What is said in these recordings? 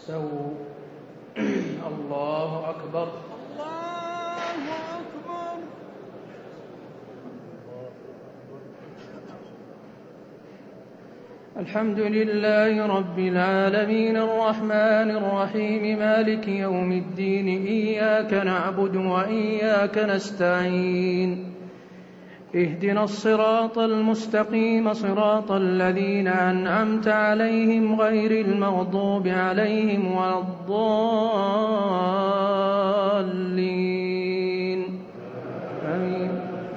استووا. الله أكبر. الله أكبر. الحمد لله رب العالمين الرحمن الرحيم مالك يوم الدين إياك نعبد وإياك نستعين اهدنا الصراط المستقيم صراط الذين أنعمت عليهم غير المغضوب عليهم ولا الضالين آمين.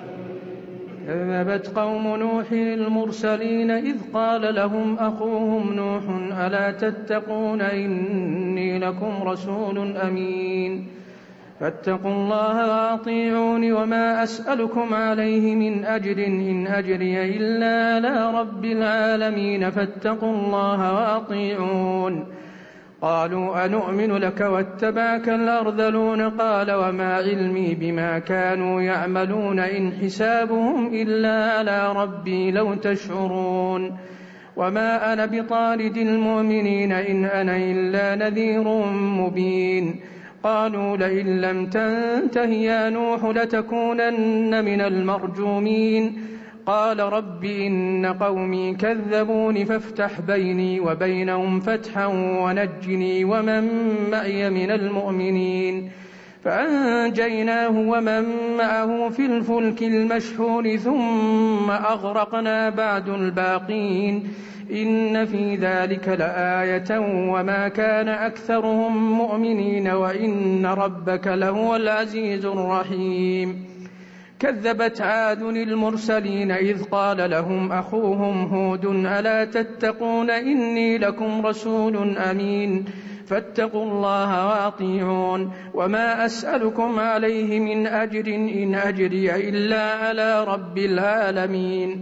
كذبت قوم نوح المرسلين إذ قال لهم أخوهم نوح ألا تتقون إني لكم رسول أمين فاتقوا الله وأطيعون وما أسألكم عليه من أجر إن أجري إلا على رب العالمين فاتقوا الله وأطيعون. قالوا أنؤمن لك واتبعك الأرذلون قال وما علمي بما كانوا يعملون إن حسابهم إلا على ربي لو تشعرون. وما أنا بطارد المؤمنين إن أنا إلا نذير مبين. قالوا لئن لم تنته يا نوح لتكونن من المرجومين. قال رب إن قومي كذبون فافتح بيني وبينهم فتحا ونجني ومن معي من المؤمنين. فأنجيناه ومن معه في الفلك المشحون ثم أغرقنا بعد الباقين إن في ذلك لآية وما كان أكثرهم مؤمنين وإن ربك لهو العزيز الرحيم. كذبت عاد المرسلين إذ قال لهم أخوهم هود ألا تتقون إني لكم رسول أمين فاتقوا الله وأطيعون. وما أسألكم عليه من أجر إن أجري إلا على رب العالمين.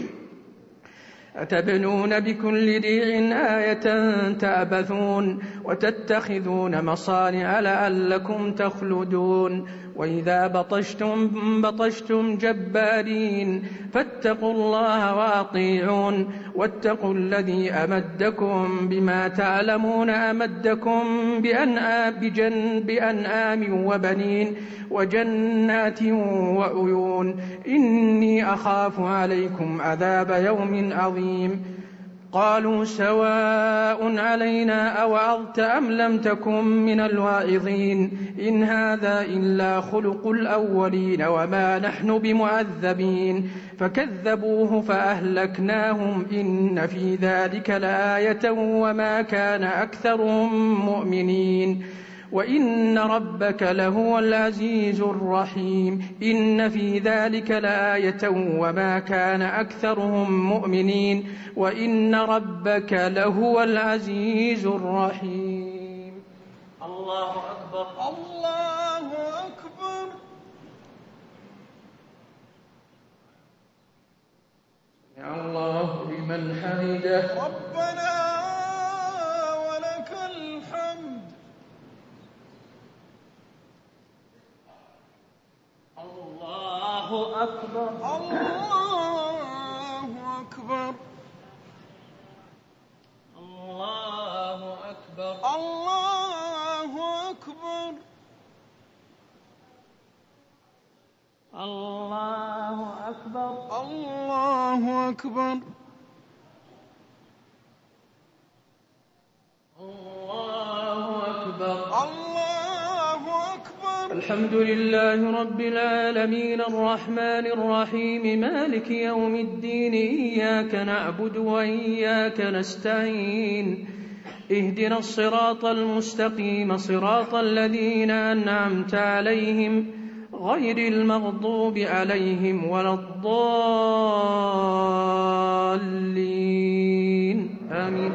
أتبنون بكل ريع آية تعبثون وتتخذون مصانع لعلكم تخلدون. وإذا بطشتم جبارين فاتقوا الله وأطيعون. واتقوا الذي أمدكم بما تعلمون أمدكم بأنعام وبنين وجنات وعيون إني أخاف عليكم عذاب يوم عظيم. قالوا سواء علينا أوعظت أم لم تكن من الواعظين إن هذا إلا خلق الأولين وما نحن بمعذبين. فكذبوه فأهلكناهم إن في ذلك لآية وما كان أكثرهم مؤمنين وإن ربك لهو العزيز الرحيم. إن في ذلك لآية وما كان أكثرهم مؤمنين وإن ربك لهو العزيز الرحيم. الله أكبر. الله أكبر. يا الله لمن حمده. ربنا ولك الحمد. الله أكبر. الله أكبر. الله أكبر. الله أكبر. الله أكبر. الله أكبر. الله أكبر. الله أكبر. الحمد لله رب العالمين الرحمن الرحيم مالك يوم الدين إياك نعبد وإياك نستعين اهدنا الصراط المستقيم صراط الذين أنعمت عليهم غير المغضوب عليهم ولا الضالين آمين.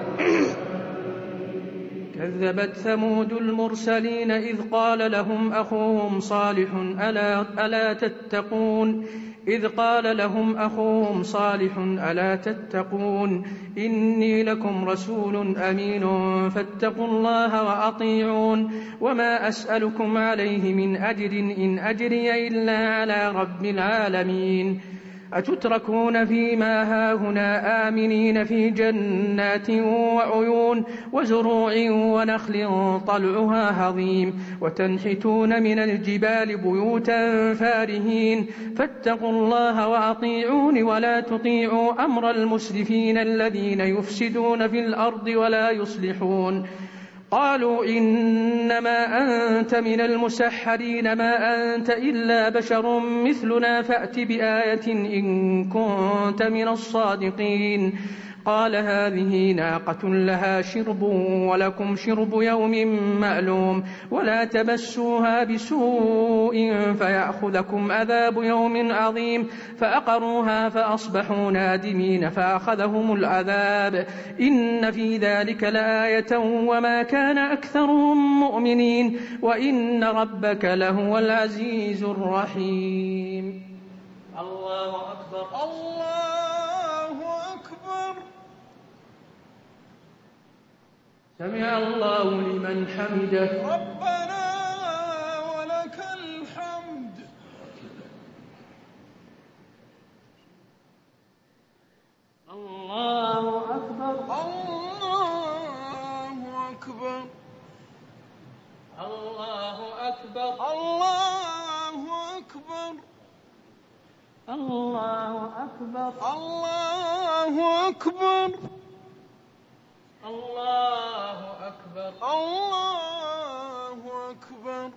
كذبت ثمود المرسلين إذ قال لهم أخوهم صالح ألا تتقون إذ قال لهم أخوهم صالح ألا تتقون إني لكم رسول أمين فاتقوا الله وأطيعون. وما أسألكم عليه من أجر إن أجري إلا على رب العالمين. أتتركون فيما هاهنا آمنين في جنات وعيون وزروع ونخل طلعها هضيم وتنحتون من الجبال بيوتا فارهين فاتقوا الله وأطيعون ولا تطيعوا أمر المسرفين الذين يفسدون في الأرض ولا يصلحون قالوا إنما أنت من المسحرين ما أنت إلا بشر مثلنا فأت بآية إن كنت من الصادقين قال هذه ناقة لها شرب ولكم شرب يوم معلوم ولا تمسوها بسوء فيأخذكم عذاب يوم عظيم فأقروها فأصبحوا نادمين فأخذهم العذاب إن في ذلك لآية وما كان أكثرهم مؤمنين وإن ربك لهو العزيز الرحيم. الله أكبر. الله أكبر. سمع الله لمن حمده. ربنا ولك الحمد. الله أكبر. الله أكبر. الله أكبر. الله أكبر. الله أكبر. الله أكبر. الله أكبر. الله أكبر.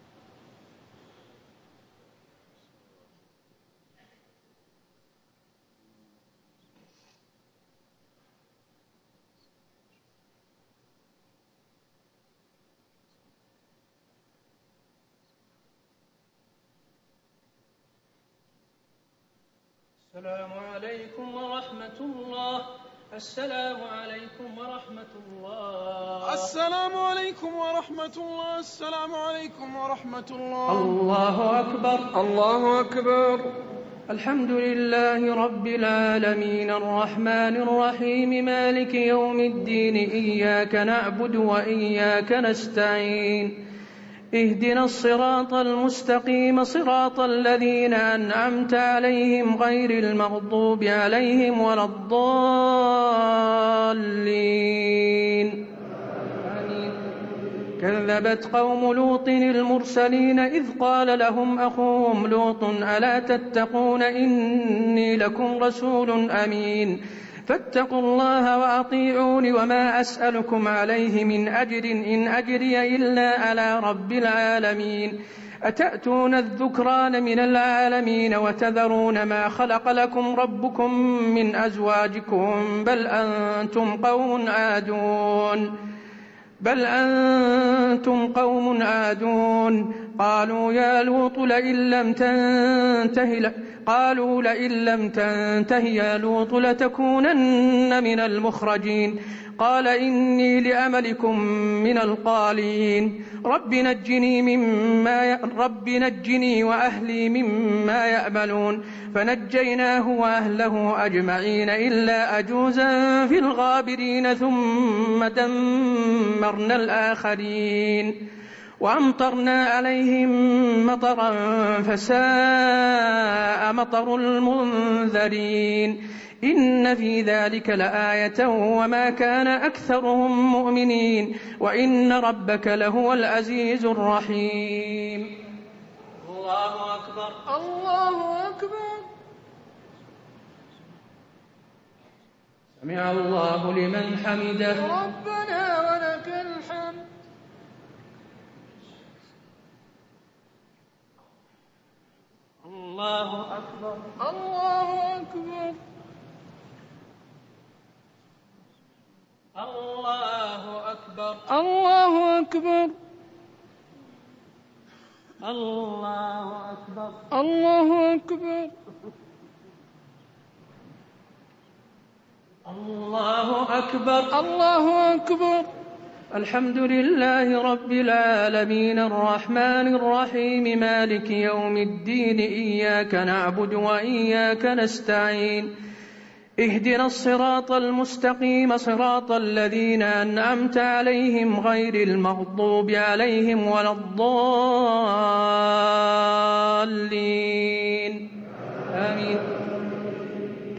السلام عليكم ورحمة الله. السلام عليكم ورحمة الله. السلام عليكم ورحمة الله. السلام عليكم ورحمة الله. الله أكبر. الله أكبر. الحمد لله رب العالمين الرحمن الرحيم مالك يوم الدين إياك نعبد وإياك نستعين اهدنا الصراط المستقيم صراط الذين أنعمت عليهم غير المغضوب عليهم ولا الضالين آمين. كذبت قوم لوط المرسلين إذ قال لهم أخوهم لوط ألا تتقون إني لكم رسول أمين فاتقوا الله وأطيعون وما أسألكم عليه من أجر إن أجري إلا على رب العالمين أتأتون الذكران من العالمين وتذرون ما خلق لكم ربكم من أزواجكم بل أنتم قوم عادون قالوا يا لوط لئن لم تنته يا لوط لتكونن من المخرجين قال إني لعملكم من القالين رب نجني وأهلي مما يعملون فنجيناه وأهله أجمعين إلا أجوزا في الغابرين ثم دمرنا الآخرين وأمطرنا عليهم مطرا فساء مطر المنذرين إن في ذلك لآية وما كان أكثرهم مؤمنين وإن ربك لهو العزيز الرحيم. الله أكبر. الله أكبر. سمع الله لمن حمده. ربنا ولك الحمد. الله أكبر. الله أكبر. الله أكبر. الله أكبر. الله أكبر. الله أكبر. الله أكبر. الله أكبر. الحمد لله رب العالمين الرحمن الرحيم مالك يوم الدين إياك نعبد وإياك نستعين اهدنا الصراط المستقيم صراط الذين أنعمت عليهم غير المغضوب عليهم ولا الضالين آمين.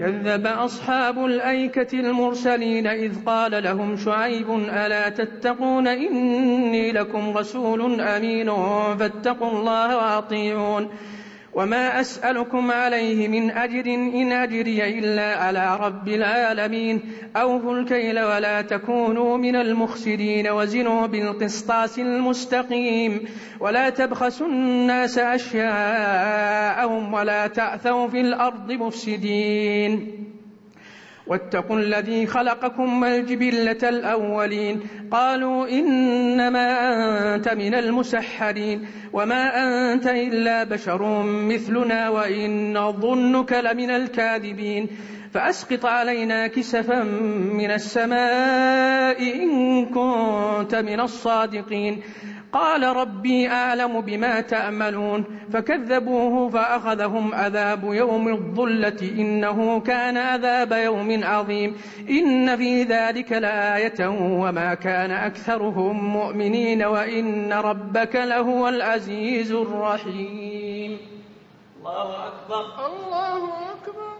كذب أصحاب الأيكة المرسلين إذ قال لهم شعيب ألا تتقون إني لكم رسول أمين فاتقوا الله وأطيعون وما أسألكم عليه من أجر إن أجري إلا على رب العالمين أوفوا الكيل ولا تكونوا من المخسرين وزنوا بالقسطاس المستقيم ولا تبخسوا الناس أشياءهم ولا تعثوا في الأرض مفسدين واتقوا الذي خلقكم والجبلة الأولين قالوا إنما أنت من المسحرين وما أنت إلا بشر مثلنا وإن نظنك لمن الكاذبين فأسقط علينا كسفا من السماء إن كنت من الصادقين قال ربي أعلم بما تأملون فكذبوه فأخذهم عذاب يوم الظلة إنه كان عذاب يوم عظيم إن في ذلك لآية وما كان أكثرهم مؤمنين وإن ربك لهو العزيز الرحيم. الله أكبر. الله أكبر.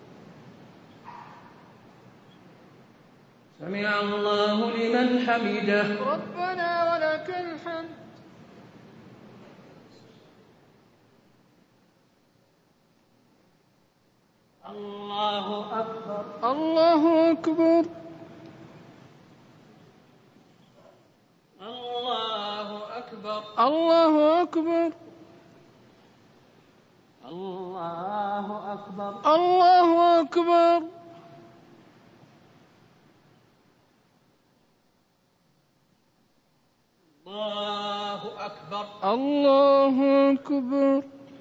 سمع الله لمن حمده. ربنا ولك الحمد. الله أكبر. الله أكبر. الله أكبر. الله أكبر. الله أكبر. الله أكبر. الله أكبر. الله أكبر.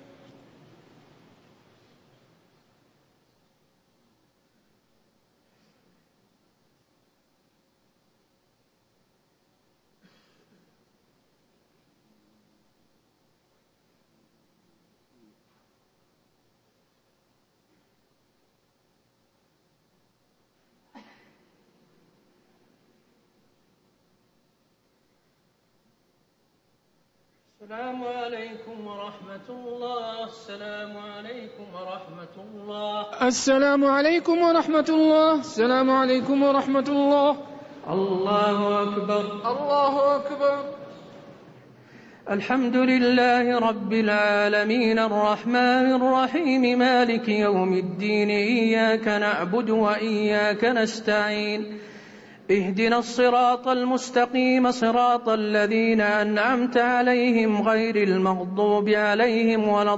السلام عليكم ورحمة الله. السلام عليكم ورحمة الله. السلام عليكم ورحمة الله. السلام عليكم ورحمة الله. الله أكبر. الله أكبر. الحمد لله رب العالمين الرحمن الرحيم مالك يوم الدين إياك نعبد وإياك نستعين اهدنا الصراط المستقيم صراط الذين أنعمت عليهم غير المغضوب عليهم ولا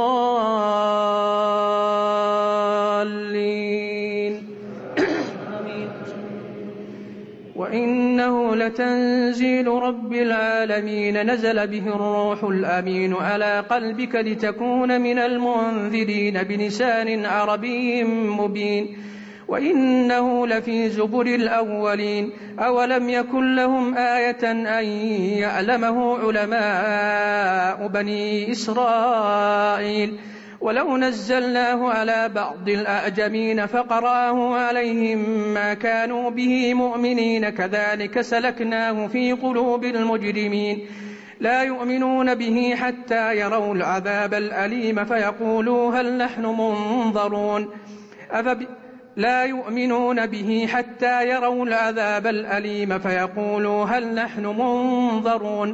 الضالين وإنه لتنزيل رب العالمين نزل به الروح الأمين على قلبك لتكون من المنذرين بلسان عربي مبين وإنه لفي زبر الأولين أولم يكن لهم آية أن يعلمه علماء بني إسرائيل ولو نزلناه على بعض الأعجمين فقرأه عليهم ما كانوا به مؤمنين كذلك سلكناه في قلوب المجرمين لا يؤمنون به حتى يروا العذاب الأليم فيقولوا هل نحن منظرون لا يؤمنون به حتى يروا العذاب الأليم فيقولوا هل نحن منظرون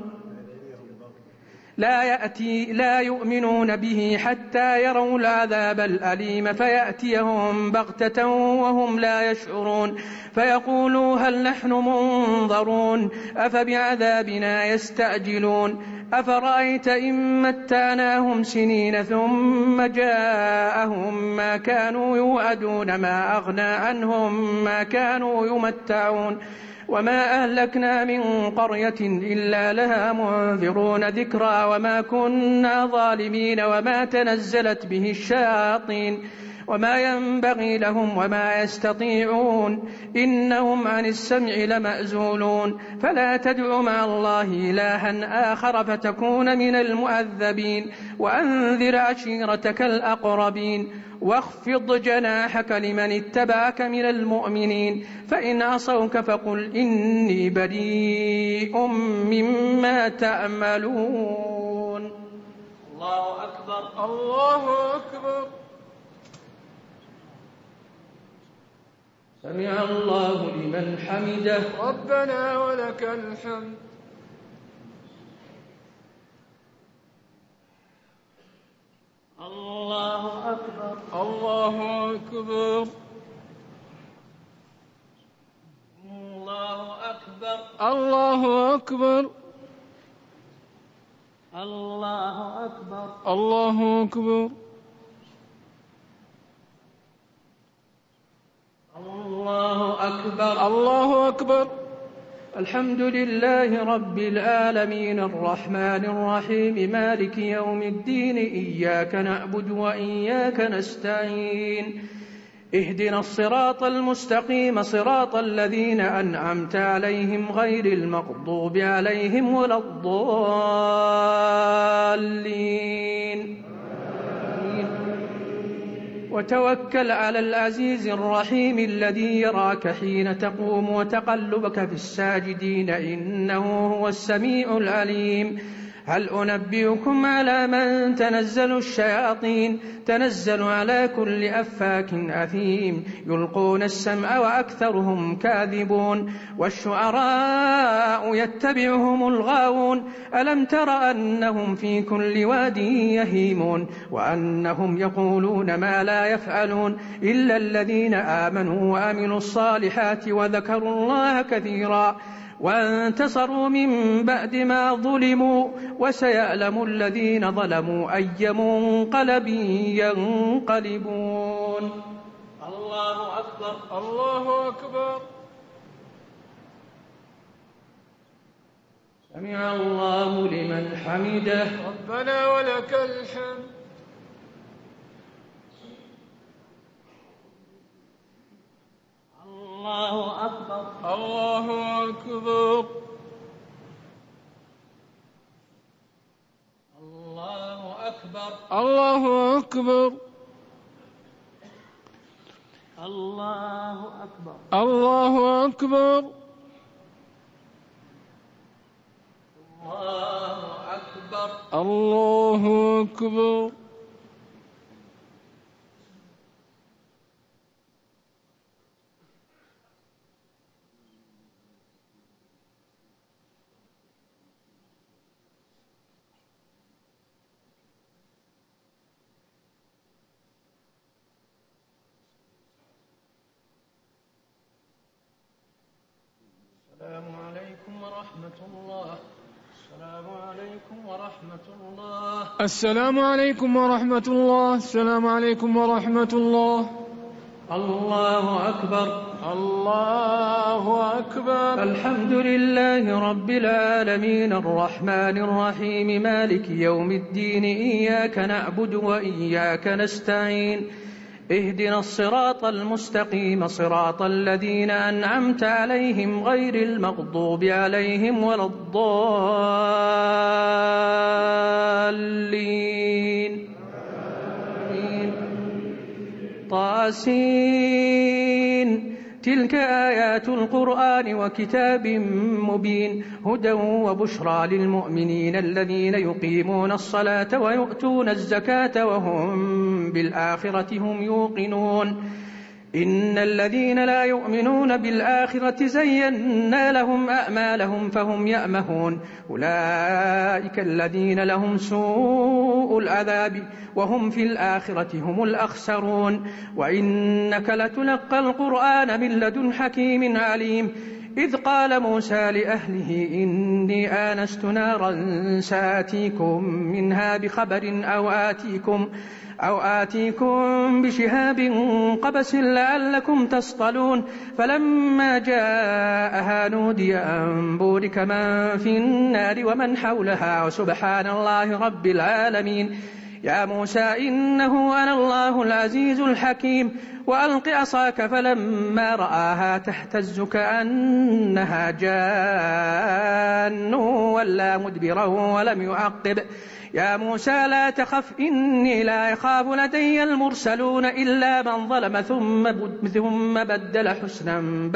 لا يؤمنون به حتى يروا العذاب الأليم فيأتيهم بغتة وهم لا يشعرون فيقولوا هل نحن منظرون أفبعذابنا يستعجلون أفرأيت إن متعناهم سنين ثم جاءهم ما كانوا يوعدون ما أغنى عنهم ما كانوا يمتعون وما أهلكنا من قرية إلا لها منذرون ذكرى وما كنا ظالمين وما تنزلت به الشياطين وما ينبغي لهم وما يستطيعون إنهم عن السمع لمأزولون فلا تدع مع الله إلها آخر فتكون من المؤذبين وأنذر عشيرتك الأقربين واخفض جناحك لمن اتبعك من المؤمنين فإن عصوك فقل إني بريء مما تعملون. الله أكبر. الله أكبر. سمع الله لمن حمده. ربنا ولك الحمد. الله أكبر. الله أكبر. الله أكبر. الله أكبر. الله أكبر. الله أكبر. الله أكبر. الله أكبر. الحمد لله رب العالمين الرحمن الرحيم مالك يوم الدين إياك نعبد وإياك نستعين اهدنا الصراط المستقيم صراط الذين أنعمت عليهم غير المغضوب عليهم ولا الضالين. وتوكل على العزيز الرحيم الذي يراك حين تقوم وتقلبك في الساجدين إنه هو السميع العليم. هل أنبئكم على من تنزل الشياطين تنزل على كل أفاك أثيم يلقون السمع وأكثرهم كاذبون والشعراء يتبعهم الغاوون ألم تر أنهم في كل واد يهيمون وأنهم يقولون ما لا يفعلون إلا الذين آمنوا وعملوا الصالحات وذكروا الله كثيرا وانتصروا من بعد ما ظلموا وسيعلم الذين ظلموا أي منقلب ينقلبون. الله أكبر. الله أكبر. سمع الله لمن حمده. ربنا ولك الحمد. الله أكبر. الله أكبر. الله أكبر. الله أكبر. الله أكبر. الله أكبر. الله أكبر. الله أكبر. السلام عليكم ورحمة الله. السلام عليكم ورحمة الله. السلام عليكم ورحمة الله. السلام عليكم ورحمة الله. الله أكبر. الله أكبر. الحمد لله رب العالمين الرحمن الرحيم مالك يوم الدين إياك نعبد وإياك نستعين اهدنا الصراط المستقيم صراط الذين أنعمت عليهم غير المغضوب عليهم ولا الضالين. طاسين. تلك آيات القرآن وكتاب مبين هدى وبشرى للمؤمنين الذين يقيمون الصلاة ويؤتون الزكاة وهم بالآخرة هم يوقنون إن الذين لا يؤمنون بالآخرة زينا لهم أعمالهم فهم يأمهون أولئك الذين لهم سوء العذاب وهم في الآخرة هم الأخسرون وإنك لتلقى القرآن من لدن حكيم عليم إذ قال موسى لأهله إني آنست نارا سآتيكم منها بخبر أو آتيكم بشهاب قبس لعلكم تصطلون فلما جاءها نودي أن بورك من في النار ومن حولها وسبحان الله رب العالمين يا موسى إنه أنا الله العزيز الحكيم وألق عصاك فلما رآها تهتز كأنها جان ولا مدبرا ولم يعقب يا موسى لا تخف إني لا يخاف لدي المرسلون إلا من ظلم ثم بدل حسنا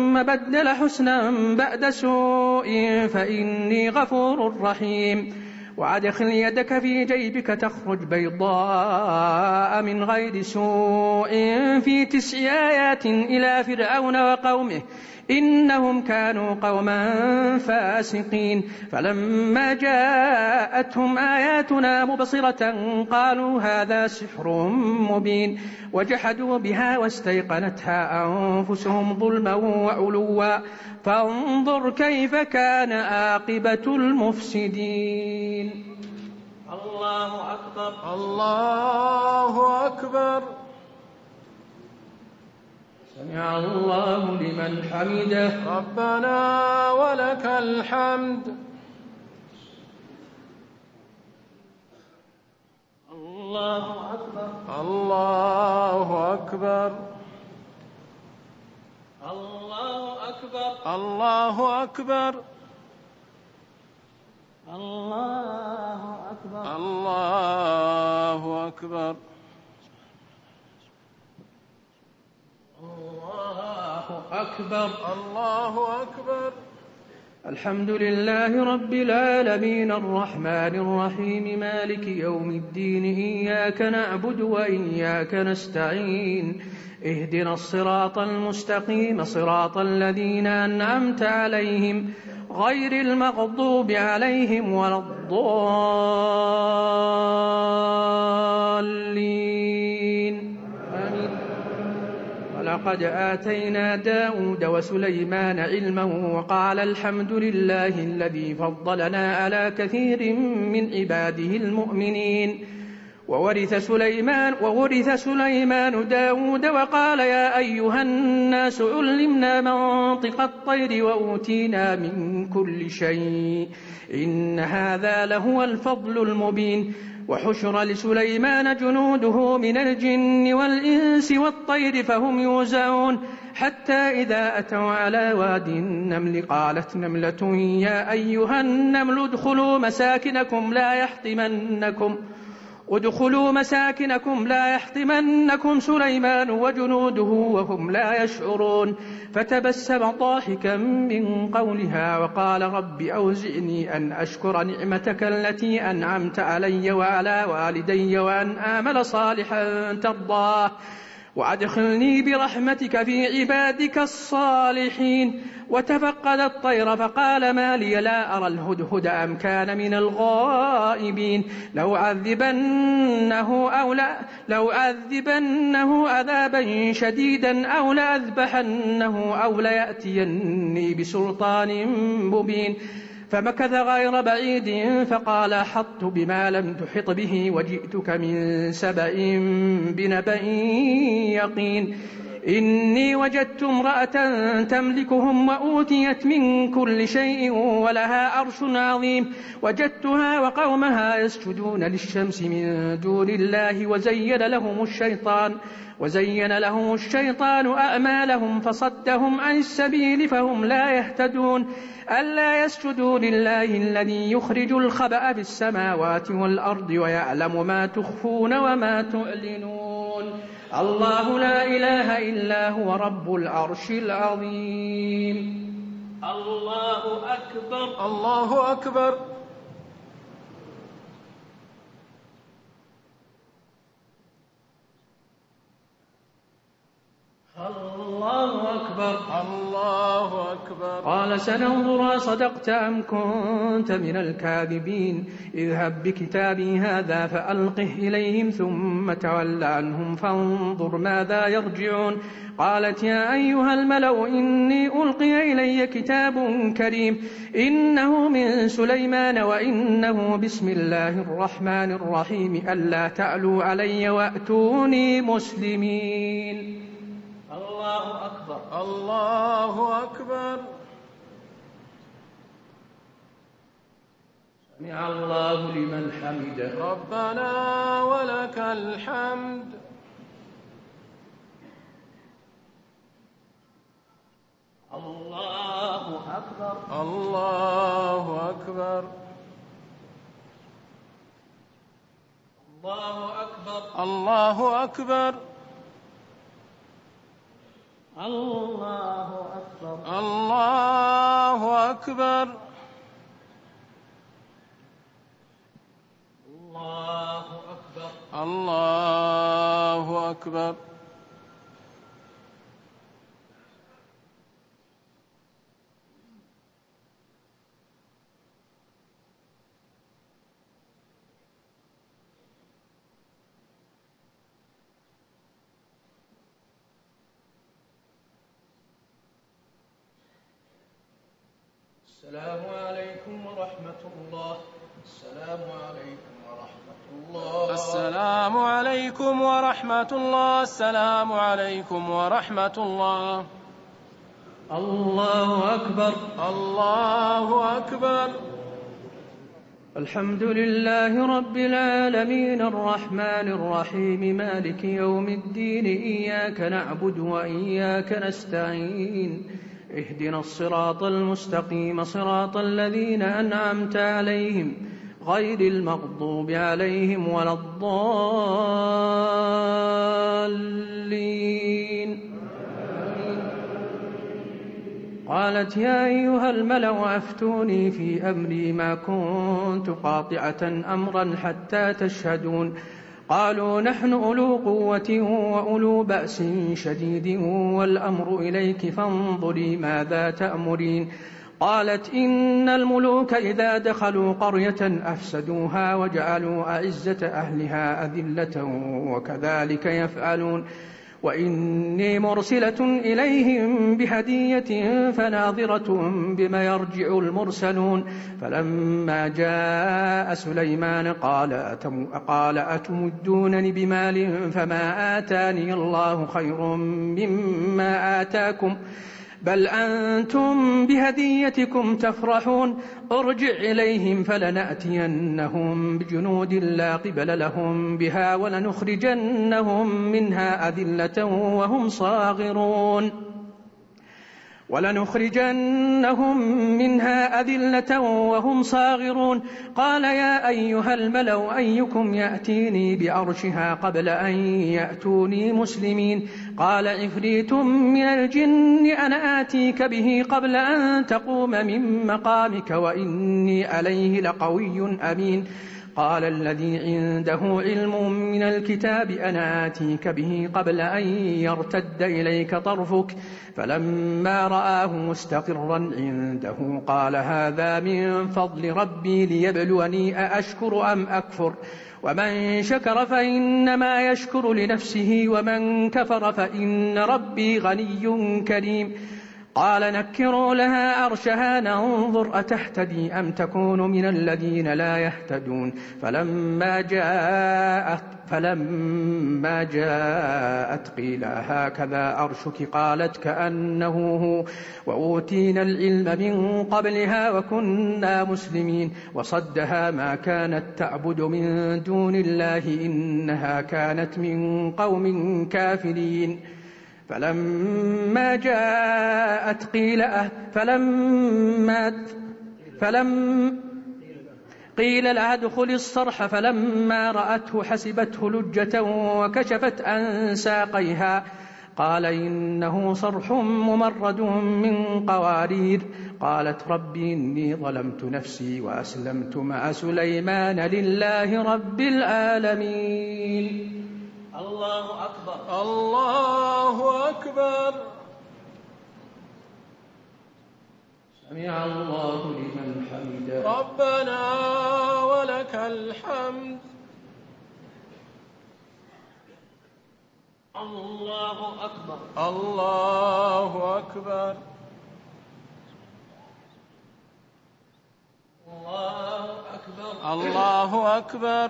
بعد سوء فإني غفور رحيم وأدخل يدك في جيبك تخرج بيضاء من غير سوء في 9 آيات إلى فرعون وقومه إنهم كانوا قوما فاسقين فلما جاءتهم آياتنا مبصرة قالوا هذا سحر مبين وجحدوا بها واستيقنتها أنفسهم ظلما وعلوا فانظر كيف كان عاقبة المفسدين. الله أكبر. الله أكبر. سمع الله لمن حمده. ربنا ولك الحمد. الله أكبر. الله أكبر. الله أكبر. الله أكبر. الله أكبر. الله أكبر. الله أكبر. الله أكبر. الحمد لله رب العالمين الرحمن الرحيم مالك يوم الدين إياك نعبد وإياك نستعين اهدنا الصراط المستقيم صراط الذين أنعمت عليهم غير المغضوب عليهم ولا الضالين آمين. ولقد آتينا داود وسليمان علما وقال الحمد لله الذي فضلنا على كثير من عباده المؤمنين وورث سليمان داود وقال يا أيها الناس علمنا منطق الطير وأوتينا من كل شيء إن هذا لهو الفضل المبين. وحشر لسليمان جنوده من الجن والإنس والطير فهم يوزعون حتى إذا أتوا على وادي النمل قالت نملة يا أيها النمل ادخلوا مساكنكم لا يحطمنكم سليمان وجنوده وهم لا يشعرون فتبسم ضاحكا من قولها وقال رب أوزعني أن أشكر نعمتك التي أنعمت علي وعلى والدي وأن آمل صالحا ترضاه وأدخلني برحمتك في عبادك الصالحين. وتفقد الطير فقال ما لي لا أرى الهدهد أم كان من الغائبين لو عذبنه عذابا شديدا أو لأذبحنه أو ليأتيني بسلطان مبين. فمكث غير بعيد فقال أحطت بما لم تحط به وجئتك من سبأ بنبأ يقين إني وجدت امرأة تملكهم وأوتيت من كل شيء ولها عرش عظيم وجدتها وقومها يسجدون للشمس من دون الله وزين لهم الشيطان أعمالهم فصدهم عن السبيل فهم لا يهتدون ألا يسجدوا لله الذي يخرج الخبأ في السماوات والأرض ويعلم ما تخفون وما تعلنون. الله لا إله إلا هو رب العرش العظيم. الله أكبر. الله أكبر. الله أكبر. الله أكبر. قال سننظر صدقت أم كنت من الكاذبين اذهب بكتابي هذا فألقه إليهم ثم تول عنهم فانظر ماذا يرجعون. قالت يا أيها الملأ إني ألقي إلي كتاب كريم إنه من سليمان وإنه بسم الله الرحمن الرحيم ألا تعلوا علي وأتوني مسلمين. الله أكبر. الله أكبر. سمع الله لمن حمده. ربنا ولك الحمد. الله أكبر. الله أكبر. الله أكبر. الله أكبر. الله أكبر. الله أكبر. أكبر. السلام عليكم ورحمة الله. السلام عليكم ورحمة الله. السلام عليكم ورحمة الله. السلام عليكم ورحمة الله. الله أكبر. الله أكبر. الحمد لله رب العالمين الرحمن الرحيم مالك يوم الدين إياك نعبد وإياك نستعين اهدنا الصراط المستقيم صراط الذين أنعمت عليهم غير المغضوب عليهم ولا الضالين. قالت يا أيها الملأ أفتوني في أمري ما كنت قاطعة أمرا حتى تشهدون. قالوا نحن أولو قوة وأولو بأس شديد والأمر إليك فانظري ماذا تأمرين. قالت إن الملوك إذا دخلوا قرية أفسدوها وجعلوا أعزة أهلها أذلة وكذلك يفعلون. وإني مرسلة إليهم بهدية فناظرة بما يرجع المرسلون. فلما جاء سليمان قال أتمدونني بمال فما آتاني الله خير مما آتاكم بل أنتم بهديتكم تفرحون. ارجع إليهم فلنأتينهم بجنود لا قبل لهم بها ولنخرجنهم منها أذلة وهم صاغرون. قال يا أيها الملأ أيكم يأتيني بعرشها قبل أن يأتوني مسلمين. قال عفريت من الجن أنا آتيك به قبل أن تقوم من مقامك وإني عليه لقوي أمين. قال الذي عنده علم من الكتاب أنا آتيك به قبل أن يرتد إليك طرفك. فلما رآه مستقرا عنده قال هذا من فضل ربي ليبلوني أأشكر أم أكفر. ومن شكر فإنما يشكر لنفسه ومن كفر فإن ربي غني كريم. قال نكروا لها عرشها ننظر أتهتدي أم تكون من الذين لا يهتدون. فلما جاءت قيل هكذا عرشك قالت كأنه هو وأوتينا العلم من قبلها وكنا مسلمين. وصدها ما كانت تعبد من دون الله إنها كانت من قوم كافرين. فلما جاءت قيل لها ادخل الصرح فلما رأته حسبته لجة وكشفت عن ساقيها قال إنه صرح ممرد من قوارير. قالت ربي إني ظلمت نفسي وأسلمت مع سليمان لله رب العالمين. الله أكبر. الله أكبر. سمع الله لمن حمده. ربنا ولك الحمد. الله أكبر. الله أكبر. الله أكبر. الله أكبر.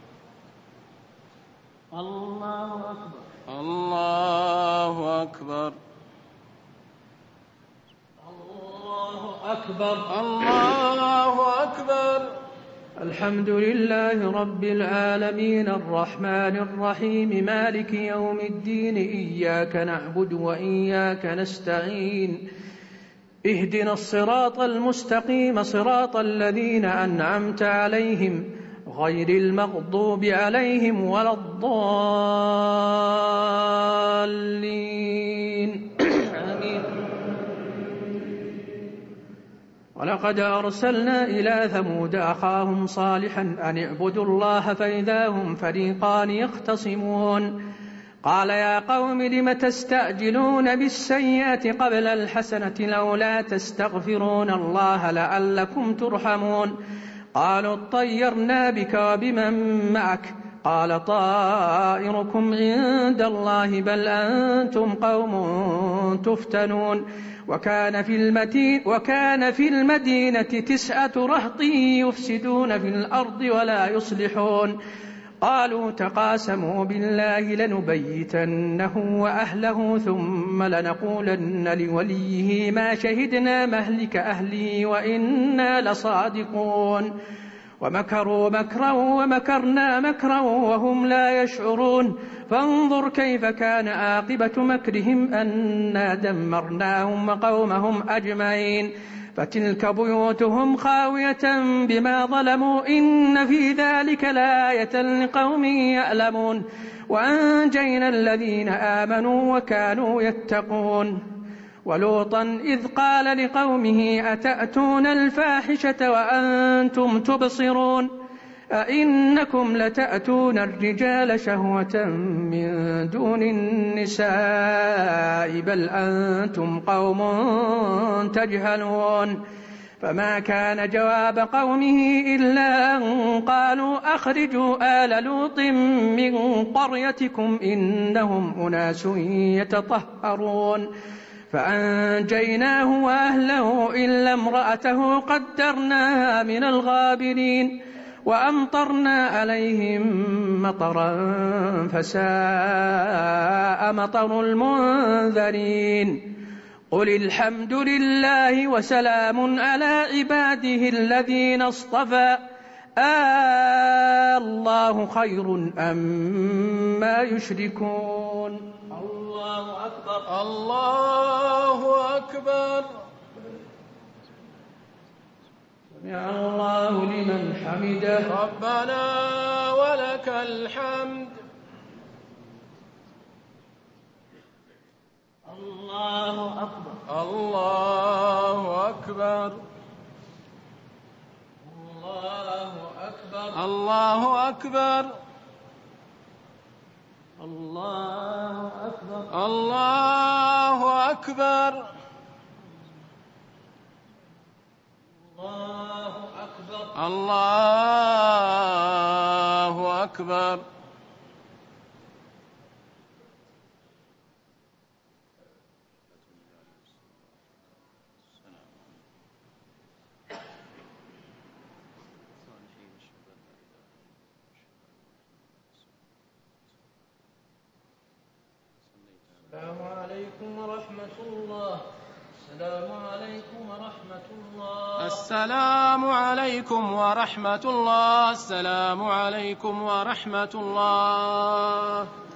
الله أكبر. الله أكبر. الله أكبر. الله أكبر. الحمد لله رب العالمين الرحمن الرحيم مالك يوم الدين إياك نعبد وإياك نستعين اهدنا الصراط المستقيم صراط الذين أنعمت عليهم غير المغضوب عليهم ولا الضالين. آمين. ولقد أرسلنا إلى ثمود أخاهم صالحا أن اعبدوا الله فإذا هم فريقان يختصمون. قال يا قوم لم تستعجلون بالسيئة قبل الحسنة لولا تستغفرون الله لعلكم ترحمون قالوا اطيرنا بك وبمن معك قال طائركم عند الله بل أنتم قوم تفتنون وكان في المدينة 9 رهط يفسدون في الأرض ولا يصلحون قالوا تقاسموا بالله لنبيتنه وأهله ثم لنقولن لوليه ما شهدنا مهلك أهله وإنا لصادقون ومكروا مكرا ومكرنا مكرا وهم لا يشعرون فانظر كيف كان عاقبة مكرهم أنا دمرناهم وقومهم أجمعين فتلك بيوتهم خاوية بما ظلموا إن في ذلك لآية لقوم يعلمون وأنجينا الذين آمنوا وكانوا يتقون ولوطا إذ قال لقومه أتأتون الفاحشة وأنتم تبصرون أئنكم لتأتون الرجال شهوة من دون النساء بل أنتم قوم تجهلون فما كان جواب قومه إلا أن قالوا أخرجوا آل لوط من قريتكم إنهم أناس يتطهرون فأنجيناه وأهله إلا امرأته قدرناها من الغابرين وأمطرنا عليهم مطرا فساء مطر المنذرين قل الحمد لله وسلام على عباده الذين اصطفى الله خير أما يشركون الله أكبر الله أكبر سمع الله لمن حمده ربنا ولك الحمد الله أكبر الله أكبر الله أكبر الله أكبر الله أكبر الله أكبر الله أكبر الله أكبر السلام عليكم ورحمة الله السلام عليكم ورحمة الله السلام عليكم ورحمة الله السلام عليكم ورحمة الله